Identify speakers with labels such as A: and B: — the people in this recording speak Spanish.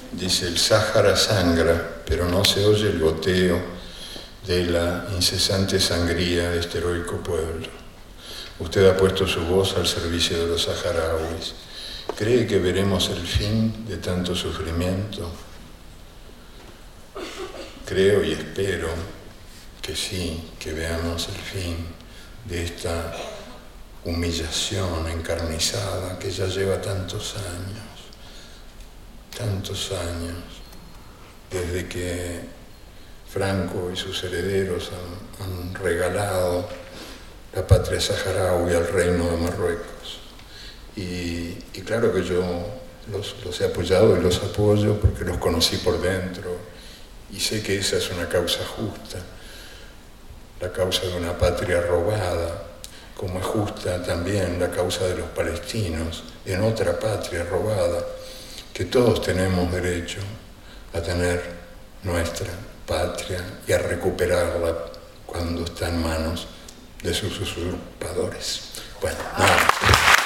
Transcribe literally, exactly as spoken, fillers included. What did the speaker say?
A: dice: el Sáhara sangra, pero no se oye el goteo de la incesante sangría de este heroico pueblo. Usted ha puesto su voz al servicio de los saharauis. ¿Cree que veremos el fin de tanto sufrimiento? Creo y espero que sí, que veamos el fin de esta humillación encarnizada que ya lleva tantos años, tantos años, desde que Franco y sus herederos han, han regalado la patria saharaui al reino de Marruecos. Y, y claro que yo los, los he apoyado y los apoyo porque los conocí por dentro y sé que esa es una causa justa, la causa de una patria robada, como es justa también la causa de los palestinos en otra patria robada, que todos tenemos derecho a tener nuestra patria y a recuperarla cuando está en manos de sus usurpadores. Bueno, nada.